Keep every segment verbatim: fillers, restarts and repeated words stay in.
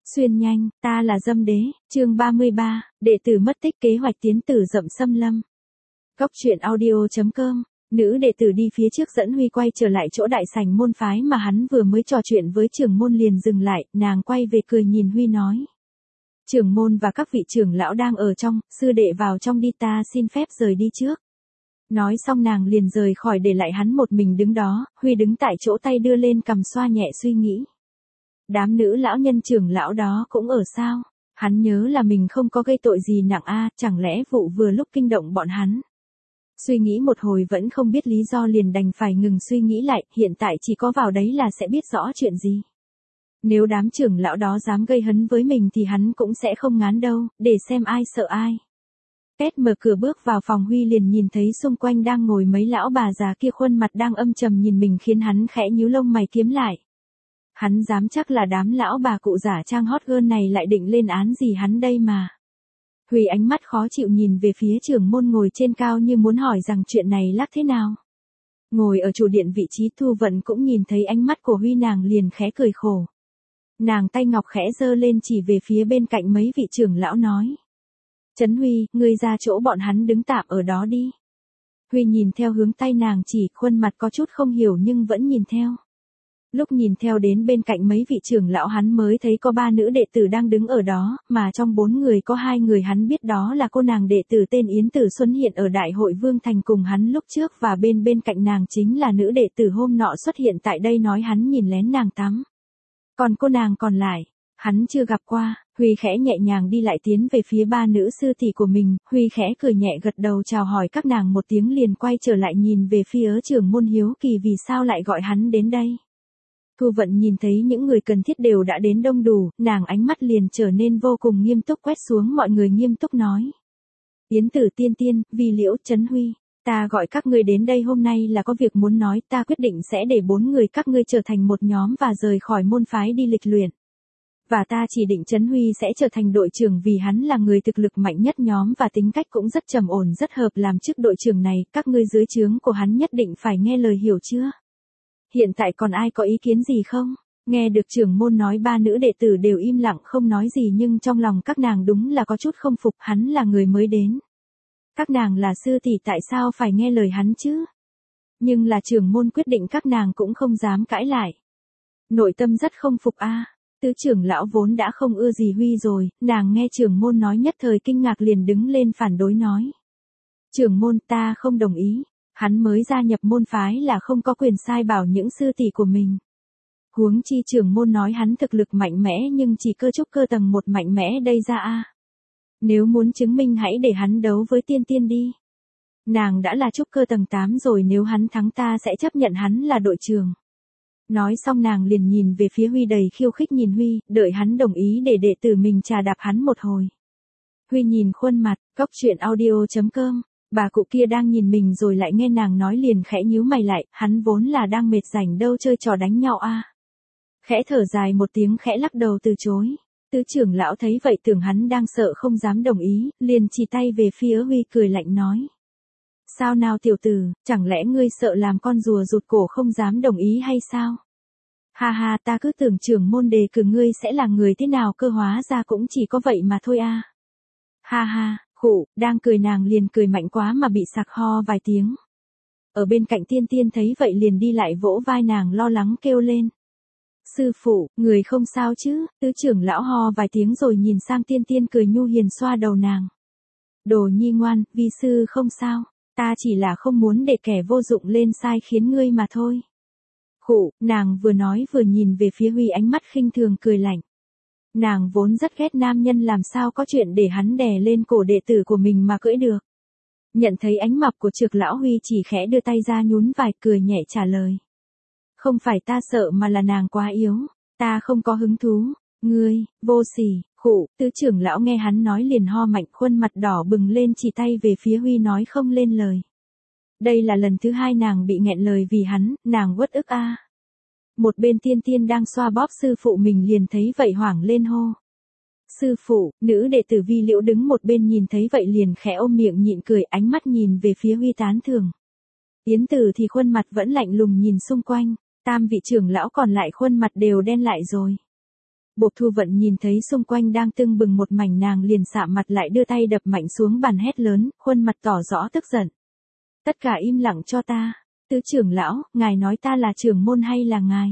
Xuyên nhanh, ta là Dâm Đế, chương ba mươi ba, đệ tử mất tích kế hoạch tiến tử Dậm Xâm Lâm. Góc truyện audio chấm com, nữ đệ tử đi phía trước dẫn Huy quay trở lại chỗ đại sảnh môn phái mà hắn vừa mới trò chuyện với trưởng môn liền dừng lại, nàng quay về cười nhìn Huy nói. Trưởng môn và các vị trưởng lão đang ở trong, sư đệ vào trong đi, ta xin phép rời đi trước. Nói xong nàng liền rời khỏi để lại hắn một mình đứng đó, Huy đứng tại chỗ tay đưa lên cằm xoa nhẹ suy nghĩ. Đám nữ lão nhân trưởng lão đó cũng ở sao? Hắn nhớ là mình không có gây tội gì nặng a, chẳng lẽ vụ vừa lúc kinh động bọn hắn? Suy nghĩ một hồi vẫn không biết lý do liền đành phải ngừng suy nghĩ lại, hiện tại chỉ có vào đấy là sẽ biết rõ chuyện gì. Nếu đám trưởng lão đó dám gây hấn với mình thì hắn cũng sẽ không ngán đâu, để xem ai sợ ai. Két mở cửa bước vào phòng Huy liền nhìn thấy xung quanh đang ngồi mấy lão bà già kia khuôn mặt đang âm trầm nhìn mình khiến hắn khẽ nhíu lông mày kiếm lại. Hắn dám chắc là đám lão bà cụ giả trang hot girl này lại định lên án gì hắn đây mà. Huy ánh mắt khó chịu nhìn về phía trưởng môn ngồi trên cao như muốn hỏi rằng chuyện này lắc thế nào. Ngồi ở chủ điện vị trí Thu Vận cũng nhìn thấy ánh mắt của Huy, nàng liền khẽ cười khổ. Nàng tay ngọc khẽ giơ lên chỉ về phía bên cạnh mấy vị trưởng lão nói. Trấn Huy, ngươi ra chỗ bọn hắn đứng tạm ở đó đi. Huy nhìn theo hướng tay nàng chỉ, khuôn mặt có chút không hiểu nhưng vẫn nhìn theo. Lúc nhìn theo đến bên cạnh mấy vị trưởng lão hắn mới thấy có ba nữ đệ tử đang đứng ở đó, mà trong bốn người có hai người hắn biết đó là cô nàng đệ tử tên Yến Tử Xuân hiện ở Đại hội Vương Thành cùng hắn lúc trước, và bên bên cạnh nàng chính là nữ đệ tử hôm nọ xuất hiện tại đây nói hắn nhìn lén nàng tắm. Còn cô nàng còn lại, hắn chưa gặp qua. Huy khẽ nhẹ nhàng đi lại tiến về phía ba nữ sư tỷ của mình, Huy khẽ cười nhẹ gật đầu chào hỏi các nàng một tiếng liền quay trở lại nhìn về phía trưởng môn hiếu kỳ vì sao lại gọi hắn đến đây. Thu Vận nhìn thấy những người cần thiết đều đã đến đông đủ, nàng ánh mắt liền trở nên vô cùng nghiêm túc quét xuống mọi người nghiêm túc nói. Yến Tử Tiên Tiên, Vi Liễu, Trấn Huy, ta gọi các ngươi đến đây hôm nay là có việc muốn nói, ta quyết định sẽ để bốn người các ngươi trở thành một nhóm và rời khỏi môn phái đi lịch luyện. Và ta chỉ định Trấn Huy sẽ trở thành đội trưởng vì hắn là người thực lực mạnh nhất nhóm và tính cách cũng rất trầm ổn rất hợp làm chức đội trưởng này, các ngươi dưới trướng của hắn nhất định phải nghe lời hiểu chưa? Hiện tại còn ai có ý kiến gì không? Nghe được trưởng môn nói ba nữ đệ tử đều im lặng không nói gì nhưng trong lòng các nàng đúng là có chút không phục, hắn là người mới đến. Các nàng là sư tỷ tại sao phải nghe lời hắn chứ? Nhưng là trưởng môn quyết định các nàng cũng không dám cãi lại. Nội tâm rất không phục a. Tứ trưởng lão vốn đã không ưa gì Huy rồi, nàng nghe trưởng môn nói nhất thời kinh ngạc liền đứng lên phản đối nói. Trưởng môn, ta không đồng ý. Hắn mới gia nhập môn phái là không có quyền sai bảo những sư tỷ của mình. Huống chi trưởng môn nói hắn thực lực mạnh mẽ nhưng chỉ cơ trúc cơ tầng một mạnh mẽ đây ra a. Nếu muốn chứng minh hãy để hắn đấu với Tiên Tiên đi. Nàng đã là trúc cơ tầng tám rồi, nếu hắn thắng ta sẽ chấp nhận hắn là đội trưởng. Nói xong nàng liền nhìn về phía Huy đầy khiêu khích nhìn Huy, đợi hắn đồng ý để đệ tử mình trà đạp hắn một hồi. Huy nhìn khuôn mặt, góc truyện audio chấm com. Bà cụ kia đang nhìn mình rồi lại nghe nàng nói liền khẽ nhíu mày lại, hắn vốn là đang mệt rảnh đâu chơi trò đánh nhau a. À. Khẽ thở dài một tiếng khẽ lắc đầu từ chối. Tứ trưởng lão thấy vậy tưởng hắn đang sợ không dám đồng ý, liền chỉ tay về phía Huy cười lạnh nói. Sao nào tiểu tử, chẳng lẽ ngươi sợ làm con rùa rụt cổ không dám đồng ý hay sao? Ha ha, ta cứ tưởng trưởng môn đề cử ngươi sẽ là người thế nào cơ hóa ra cũng chỉ có vậy mà thôi a. À. Ha ha. Khụ, đang cười nàng liền cười mạnh quá mà bị sặc ho vài tiếng. Ở bên cạnh Tiên Tiên thấy vậy liền đi lại vỗ vai nàng lo lắng kêu lên. Sư phụ, người không sao chứ? Tứ trưởng lão ho vài tiếng rồi nhìn sang Tiên Tiên cười nhu hiền xoa đầu nàng. Đồ nhi ngoan, vi sư không sao, ta chỉ là không muốn để kẻ vô dụng lên sai khiến ngươi mà thôi. Khụ, nàng vừa nói vừa nhìn về phía Huy ánh mắt khinh thường cười lạnh. Nàng vốn rất ghét nam nhân làm sao có chuyện để hắn đè lên cổ đệ tử của mình mà cưỡi được. Nhận thấy ánh mặt của Trược lão Huy chỉ khẽ đưa tay ra nhún vai cười nhẹ trả lời. Không phải ta sợ mà là nàng quá yếu, ta không có hứng thú, ngươi, vô sỉ, khụ, tứ trưởng lão nghe hắn nói liền ho mạnh khuôn mặt đỏ bừng lên chỉ tay về phía Huy nói không lên lời. Đây là lần thứ hai nàng bị nghẹn lời vì hắn, nàng uất ức a. À. Một bên Tiên Tiên đang xoa bóp sư phụ mình liền thấy vậy hoảng lên hô. Sư phụ, nữ đệ tử Vi Liễu đứng một bên nhìn thấy vậy liền khẽ ôm miệng nhịn cười ánh mắt nhìn về phía Huy tán thưởng. Yến Tử thì khuôn mặt vẫn lạnh lùng nhìn xung quanh, tam vị trưởng lão còn lại khuôn mặt đều đen lại rồi. Bộc Thu Vận nhìn thấy xung quanh đang tưng bừng một mảnh, nàng liền sạm mặt lại đưa tay đập mạnh xuống bàn hét lớn, khuôn mặt tỏ rõ tức giận. Tất cả im lặng cho ta. Tứ trưởng lão, ngài nói ta là trưởng môn hay là ngài?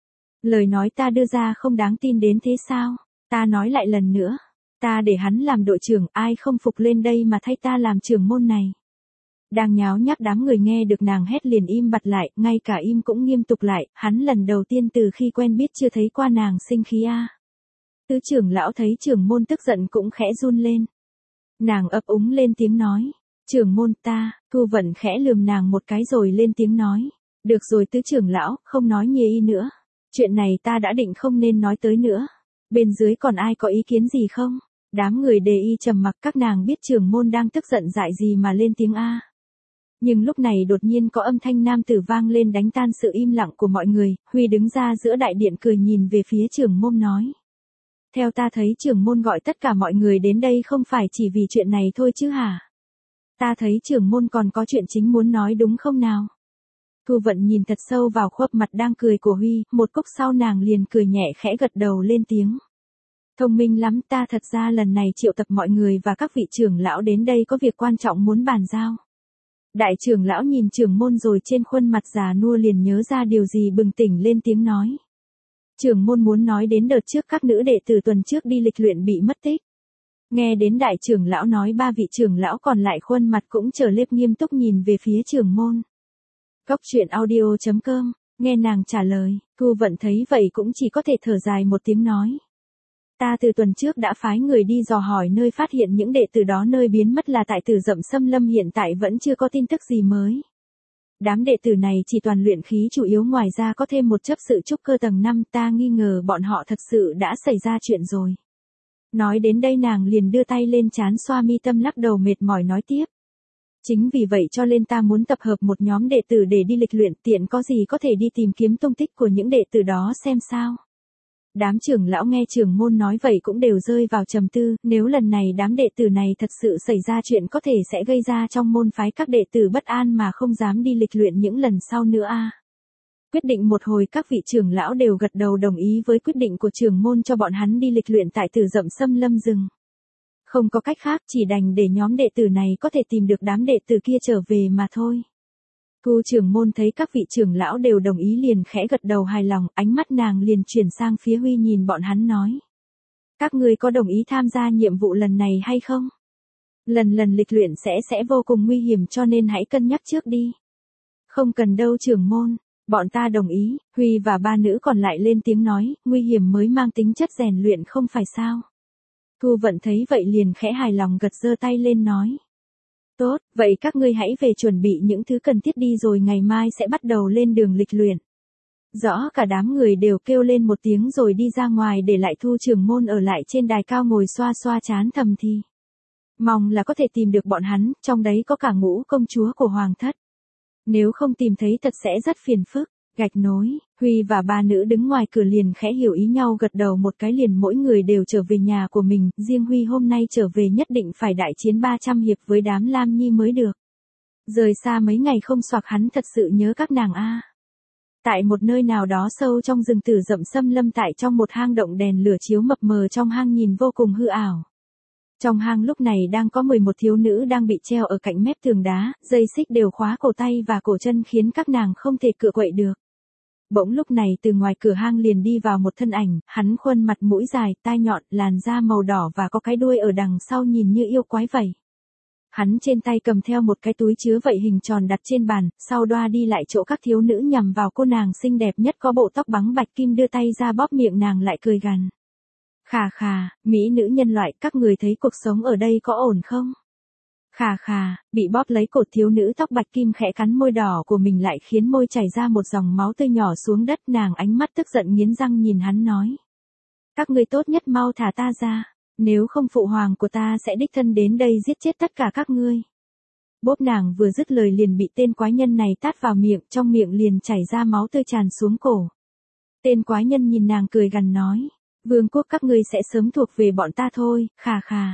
Lời nói ta đưa ra không đáng tin đến thế sao? Ta nói lại lần nữa. Ta để hắn làm đội trưởng, ai không phục lên đây mà thay ta làm trưởng môn này. Đang nháo nhác đám người nghe được nàng hét liền im bặt lại, ngay cả im cũng nghiêm túc lại, hắn lần đầu tiên từ khi quen biết chưa thấy qua nàng sinh khí a. À. Tứ trưởng lão thấy trưởng môn tức giận cũng khẽ run lên. Nàng ấp úng lên tiếng nói, trưởng môn ta. Thu Vận khẽ lườm nàng một cái rồi lên tiếng nói, được rồi tứ trưởng lão, không nói nhê y nữa. Chuyện này ta đã định không nên nói tới nữa. Bên dưới còn ai có ý kiến gì không? Đám người đề y trầm mặc, các nàng biết trưởng môn đang tức giận dại gì mà lên tiếng a. Nhưng lúc này đột nhiên có âm thanh nam tử vang lên đánh tan sự im lặng của mọi người, Huy đứng ra giữa đại điện cười nhìn về phía trưởng môn nói. Theo ta thấy trưởng môn gọi tất cả mọi người đến đây không phải chỉ vì chuyện này thôi chứ hả? Ta thấy trưởng môn còn có chuyện chính muốn nói đúng không nào? Thu Vận nhìn thật sâu vào khuôn mặt đang cười của Huy, một cốc sau nàng liền cười nhẹ khẽ gật đầu lên tiếng. Thông minh lắm, ta thật ra lần này triệu tập mọi người và các vị trưởng lão đến đây có việc quan trọng muốn bàn giao. Đại trưởng lão nhìn trưởng môn rồi trên khuôn mặt già nua liền nhớ ra điều gì bừng tỉnh lên tiếng nói. Trưởng môn muốn nói đến đợt trước các nữ đệ tử tuần trước đi lịch luyện bị mất tích. Nghe đến đại trưởng lão nói, ba vị trưởng lão còn lại khuôn mặt cũng trở lên nghiêm túc nhìn về phía trưởng môn. Cốc truyện audio chấm com, nghe nàng trả lời, Thu Vận thấy vậy cũng chỉ có thể thở dài một tiếng nói. Ta từ tuần trước đã phái người đi dò hỏi nơi phát hiện những đệ tử đó, nơi biến mất là tại Tử Dậm Xâm Lâm, hiện tại vẫn chưa có tin tức gì mới. Đám đệ tử này chỉ toàn luyện khí chủ yếu, ngoài ra có thêm một chấp sự trúc cơ tầng năm, ta nghi ngờ bọn họ thật sự đã xảy ra chuyện rồi. Nói đến đây nàng liền đưa tay lên trán xoa mi tâm, lắc đầu mệt mỏi nói tiếp. Chính vì vậy cho nên ta muốn tập hợp một nhóm đệ tử để đi lịch luyện, tiện có gì có thể đi tìm kiếm tung tích của những đệ tử đó xem sao. Đám trưởng lão nghe trưởng môn nói vậy cũng đều rơi vào trầm tư, nếu lần này đám đệ tử này thật sự xảy ra chuyện có thể sẽ gây ra trong môn phái các đệ tử bất an mà không dám đi lịch luyện những lần sau nữa a. À. Quyết định một hồi các vị trưởng lão đều gật đầu đồng ý với quyết định của trưởng môn cho bọn hắn đi lịch luyện tại Tử Dậm Xâm Lâm rừng. Không có cách khác, chỉ đành để nhóm đệ tử này có thể tìm được đám đệ tử kia trở về mà thôi. Thu trưởng môn thấy các vị trưởng lão đều đồng ý liền khẽ gật đầu hài lòng, ánh mắt nàng liền chuyển sang phía Huy nhìn bọn hắn nói. Các ngươi có đồng ý tham gia nhiệm vụ lần này hay không? Lần lần lịch luyện sẽ sẽ vô cùng nguy hiểm cho nên hãy cân nhắc trước đi. Không cần đâu trưởng môn, bọn ta đồng ý. Huy và ba nữ còn lại lên tiếng nói, nguy hiểm mới mang tính chất rèn luyện không phải sao? Thu Vận thấy vậy liền khẽ hài lòng gật giơ tay lên nói. Tốt, vậy các ngươi hãy về chuẩn bị những thứ cần thiết đi rồi ngày mai sẽ bắt đầu lên đường lịch luyện. Rõ cả đám người đều kêu lên một tiếng rồi đi ra ngoài, để lại Thu trưởng môn ở lại trên đài cao ngồi xoa xoa trán thầm thì. Mong là có thể tìm được bọn hắn, trong đấy có cả Ngũ công chúa của Hoàng thất. Nếu không tìm thấy thật sẽ rất phiền phức. Gạch nối, Huy và ba nữ đứng ngoài cửa liền khẽ hiểu ý nhau gật đầu một cái, liền mỗi người đều trở về nhà của mình, riêng Huy hôm nay trở về nhất định phải đại chiến ba trăm hiệp với đám Lam Nhi mới được. Rời xa mấy ngày không xoạc hắn thật sự nhớ các nàng a. À. Tại một nơi nào đó sâu trong rừng Tử Dậm Xâm Lâm, tại trong một hang động, đèn lửa chiếu mập mờ trong hang nhìn vô cùng hư ảo. Trong hang lúc này đang có mười một thiếu nữ đang bị treo ở cạnh mép tường đá, dây xích đều khóa cổ tay và cổ chân khiến các nàng không thể cựa quậy được. Bỗng lúc này từ ngoài cửa hang liền đi vào một thân ảnh, hắn khuôn mặt mũi dài, tai nhọn, làn da màu đỏ và có cái đuôi ở đằng sau nhìn như yêu quái vậy. Hắn trên tay cầm theo một cái túi chứa vậy hình tròn đặt trên bàn, sau đoa đi lại chỗ các thiếu nữ nhằm vào cô nàng xinh đẹp nhất có bộ tóc bắng bạch kim, đưa tay ra bóp miệng nàng lại cười gằn. Khà khà, mỹ nữ nhân loại, các người thấy cuộc sống ở đây có ổn không? Khà khà, bị bóp lấy cột thiếu nữ tóc bạch kim khẽ cắn môi đỏ của mình lại khiến môi chảy ra một dòng máu tươi nhỏ xuống đất, nàng ánh mắt tức giận nghiến răng nhìn hắn nói. Các ngươi tốt nhất mau thả ta ra, nếu không phụ hoàng của ta sẽ đích thân đến đây giết chết tất cả các ngươi. Bốp nàng vừa dứt lời liền bị tên quái nhân này tát vào miệng, trong miệng liền chảy ra máu tươi tràn xuống cổ. Tên quái nhân nhìn nàng cười gằn nói. Vương quốc các ngươi sẽ sớm thuộc về bọn ta thôi, khà khà.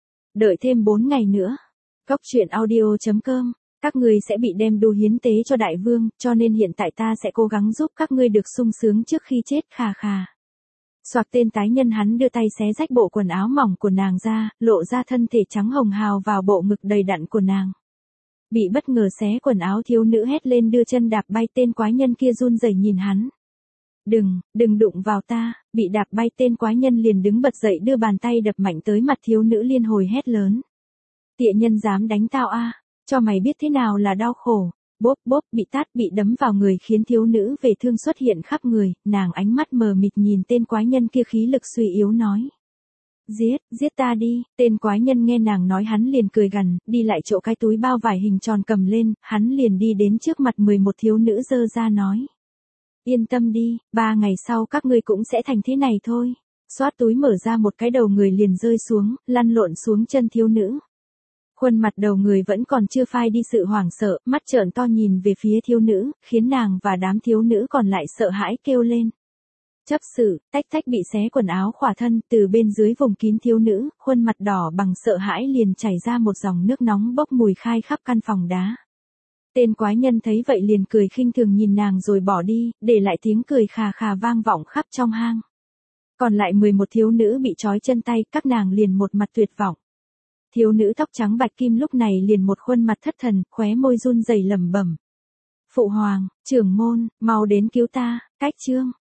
Đợi thêm bốn ngày nữa. Cốc truyện audio chấm com, các ngươi sẽ bị đem đu hiến tế cho đại vương, cho nên hiện tại ta sẽ cố gắng giúp các ngươi được sung sướng trước khi chết, khà khà. Soạt tên tái nhân hắn đưa tay xé rách bộ quần áo mỏng của nàng ra, lộ ra thân thể trắng hồng hào vào bộ ngực đầy đặn của nàng. Bị bất ngờ xé quần áo thiếu nữ hét lên đưa chân đạp bay, tên quái nhân kia run rẩy nhìn hắn. Đừng, đừng đụng vào ta, bị đạp bay tên quái nhân liền đứng bật dậy đưa bàn tay đập mạnh tới mặt thiếu nữ liên hồi hét lớn. Tiện nhân dám đánh tao a, cho mày biết thế nào là đau khổ. Bốp bốp bị tát bị đấm vào người khiến thiếu nữ về thương xuất hiện khắp người, nàng ánh mắt mờ mịt nhìn tên quái nhân kia khí lực suy yếu nói. Giết, giết ta đi, tên quái nhân nghe nàng nói hắn liền cười gằn, đi lại chỗ cái túi bao vải hình tròn cầm lên, hắn liền đi đến trước mặt mười một thiếu nữ dơ ra nói. Yên tâm đi, ba ngày sau các ngươi cũng sẽ thành thế này thôi. Xoát túi mở ra một cái đầu người liền rơi xuống, lăn lộn xuống chân thiếu nữ. Khuôn mặt đầu người vẫn còn chưa phai đi sự hoảng sợ, mắt trợn to nhìn về phía thiếu nữ, khiến nàng và đám thiếu nữ còn lại sợ hãi kêu lên. Chấp sự, tách tách bị xé quần áo khỏa thân, từ bên dưới vùng kín thiếu nữ, khuôn mặt đỏ bằng sợ hãi liền chảy ra một dòng nước nóng bốc mùi khai khắp căn phòng đá. Tên quái nhân thấy vậy liền cười khinh thường nhìn nàng rồi bỏ đi, để lại tiếng cười khà khà vang vọng khắp trong hang. Còn lại mười một thiếu nữ bị trói chân tay, các nàng liền một mặt tuyệt vọng. Thiếu nữ tóc trắng bạch kim lúc này liền một khuôn mặt thất thần, khóe môi run rẩy lẩm bẩm. Phụ hoàng, trưởng môn, mau đến cứu ta, cách chương.